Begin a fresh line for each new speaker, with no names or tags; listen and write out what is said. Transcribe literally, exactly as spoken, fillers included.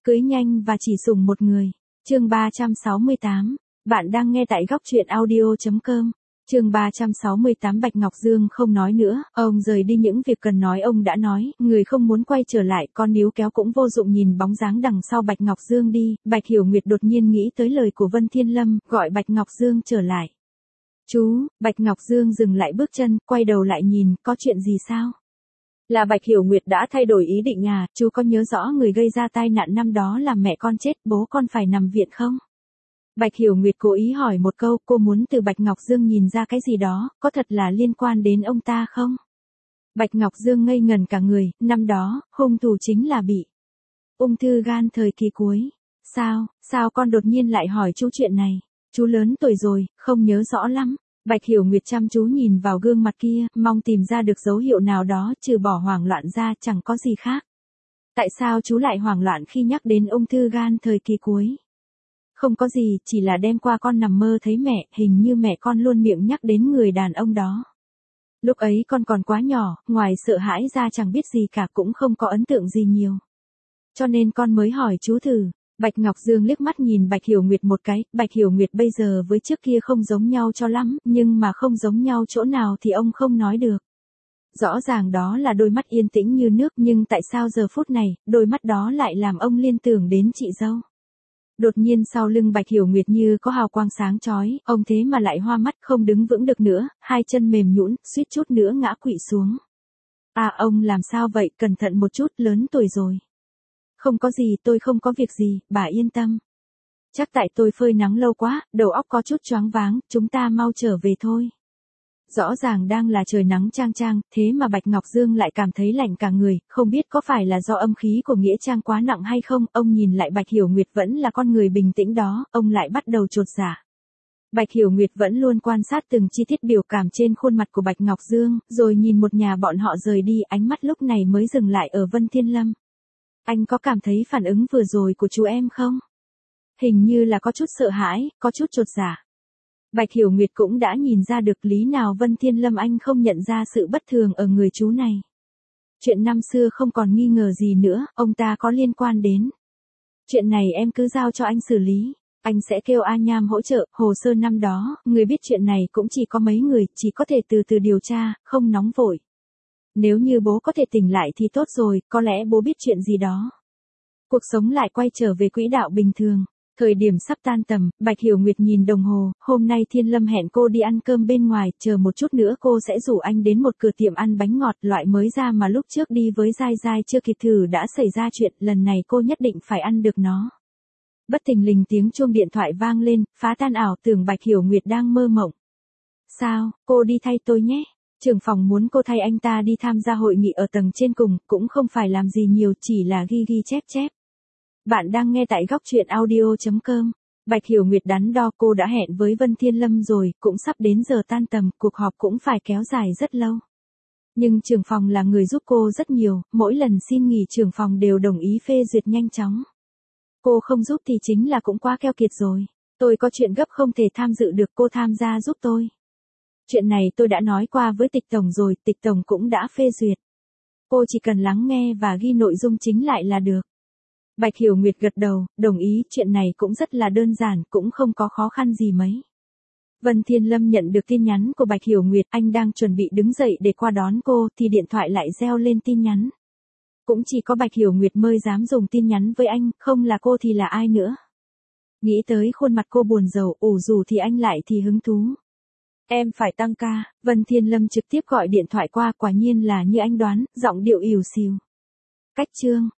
Cưới nhanh và chỉ sủng một người. Chương ba trăm sáu mươi tám. Bạn đang nghe tại góc truyện audio chấm com. Chương ba trăm sáu mươi tám. Bạch Ngọc Dương không nói nữa, ông rời đi, những việc cần nói ông đã nói, người không muốn quay trở lại, con níu kéo cũng vô dụng. Nhìn bóng dáng đằng sau Bạch Ngọc Dương đi, Bạch Hiểu Nguyệt đột nhiên nghĩ tới lời của Vân Thiên Lâm, gọi Bạch Ngọc Dương trở lại. Chú, Bạch Ngọc Dương dừng lại bước chân, quay đầu lại nhìn, có chuyện gì sao? Là Bạch Hiểu Nguyệt đã thay đổi ý định à, chú có nhớ rõ người gây ra tai nạn năm đó làm mẹ con chết, bố con phải nằm viện không? Bạch Hiểu Nguyệt cố ý hỏi một câu, cô muốn từ Bạch Ngọc Dương nhìn ra cái gì đó, có thật là liên quan đến ông ta không? Bạch Ngọc Dương ngây ngẩn cả người, năm đó, hung thủ chính là bị ung thư gan thời kỳ cuối. Sao, sao con đột nhiên lại hỏi chú chuyện này? Chú lớn tuổi rồi, không nhớ rõ lắm. Bạch Hiểu Nguyệt chăm chú nhìn vào gương mặt kia, mong tìm ra được dấu hiệu nào đó, trừ bỏ hoảng loạn ra chẳng có gì khác. Tại sao chú lại hoảng loạn khi nhắc đến ung thư gan thời kỳ cuối? Không có gì, chỉ là đêm qua con nằm mơ thấy mẹ, hình như mẹ con luôn miệng nhắc đến người đàn ông đó. Lúc ấy con còn quá nhỏ, ngoài sợ hãi ra chẳng biết gì cả, cũng không có ấn tượng gì nhiều. Cho nên con mới hỏi chú thử. Bạch Ngọc Dương liếc mắt nhìn Bạch Hiểu Nguyệt một cái, Bạch Hiểu Nguyệt bây giờ với trước kia không giống nhau cho lắm, nhưng mà không giống nhau chỗ nào thì ông không nói được. Rõ ràng đó là đôi mắt yên tĩnh như nước, nhưng tại sao giờ phút này, đôi mắt đó lại làm ông liên tưởng đến chị dâu? Đột nhiên sau lưng Bạch Hiểu Nguyệt như có hào quang sáng chói, ông thế mà lại hoa mắt, không đứng vững được nữa, hai chân mềm nhũn, suýt chút nữa ngã quỵ xuống. À, ông làm sao vậy, cẩn thận một chút, lớn tuổi rồi. Không có gì, tôi không có việc gì, bà yên tâm. Chắc tại tôi phơi nắng lâu quá, đầu óc có chút choáng váng, chúng ta mau trở về thôi. Rõ ràng đang là trời nắng chang chang, thế mà Bạch Ngọc Dương lại cảm thấy lạnh cả người, không biết có phải là do âm khí của Nghĩa Trang quá nặng hay không. Ông nhìn lại Bạch Hiểu Nguyệt vẫn là con người bình tĩnh đó, ông lại bắt đầu chột dạ. Bạch Hiểu Nguyệt vẫn luôn quan sát từng chi tiết biểu cảm trên khuôn mặt của Bạch Ngọc Dương, rồi nhìn một nhà bọn họ rời đi, ánh mắt lúc này mới dừng lại ở Vân Thiên Lâm. Anh có cảm thấy phản ứng vừa rồi của chú em không? Hình như là có chút sợ hãi, có chút chột dạ. Bạch Hiểu Nguyệt cũng đã nhìn ra được lý nào Vân Thiên Lâm anh không nhận ra sự bất thường ở người chú này. Chuyện năm xưa không còn nghi ngờ gì nữa, ông ta có liên quan đến. Chuyện này em cứ giao cho anh xử lý, anh sẽ kêu A Nham hỗ trợ, hồ sơ năm đó, người biết chuyện này cũng chỉ có mấy người, chỉ có thể từ từ điều tra, không nóng vội. Nếu như bố có thể tỉnh lại thì tốt rồi, có lẽ bố biết chuyện gì đó. Cuộc sống lại quay trở về quỹ đạo bình thường. Thời điểm sắp tan tầm, Bạch Hiểu Nguyệt nhìn đồng hồ, hôm nay Thiên Lâm hẹn cô đi ăn cơm bên ngoài, chờ một chút nữa cô sẽ rủ anh đến một cửa tiệm ăn bánh ngọt loại mới ra mà lúc trước đi với Giai Giai chưa kịp thử đã xảy ra chuyện, lần này cô nhất định phải ăn được nó. Bất thình lình tiếng chuông điện thoại vang lên, phá tan ảo tưởng Bạch Hiểu Nguyệt đang mơ mộng. Sao, cô đi thay tôi nhé. Trưởng phòng muốn cô thay anh ta đi tham gia hội nghị ở tầng trên cùng, cũng không phải làm gì nhiều, chỉ là ghi ghi chép chép. Bạn đang nghe tại góc truyện audio chấm com. Bạch Hiểu Nguyệt đắn đo, cô đã hẹn với Vân Thiên Lâm rồi, cũng sắp đến giờ tan tầm, cuộc họp cũng phải kéo dài rất lâu. Nhưng trưởng phòng là người giúp cô rất nhiều, mỗi lần xin nghỉ trưởng phòng đều đồng ý phê duyệt nhanh chóng. Cô không giúp thì chính là cũng quá keo kiệt rồi. Tôi có chuyện gấp không thể tham dự được, cô tham gia giúp tôi. Chuyện này tôi đã nói qua với Tịch Tổng rồi, Tịch Tổng cũng đã phê duyệt. Cô chỉ cần lắng nghe và ghi nội dung chính lại là được. Bạch Hiểu Nguyệt gật đầu, đồng ý, chuyện này cũng rất là đơn giản, cũng không có khó khăn gì mấy. Vân Thiên Lâm nhận được tin nhắn của Bạch Hiểu Nguyệt, anh đang chuẩn bị đứng dậy để qua đón cô, thì điện thoại lại reo lên tin nhắn. Cũng chỉ có Bạch Hiểu Nguyệt mới dám dùng tin nhắn với anh, không là cô thì là ai nữa. Nghĩ tới khuôn mặt cô buồn rầu, ủ rũ thì anh lại thì hứng thú. Em phải tăng ca, Vân Thiên Lâm trực tiếp gọi điện thoại qua, quả nhiên là như anh đoán, giọng điệu ỉu xìu. Cách chương,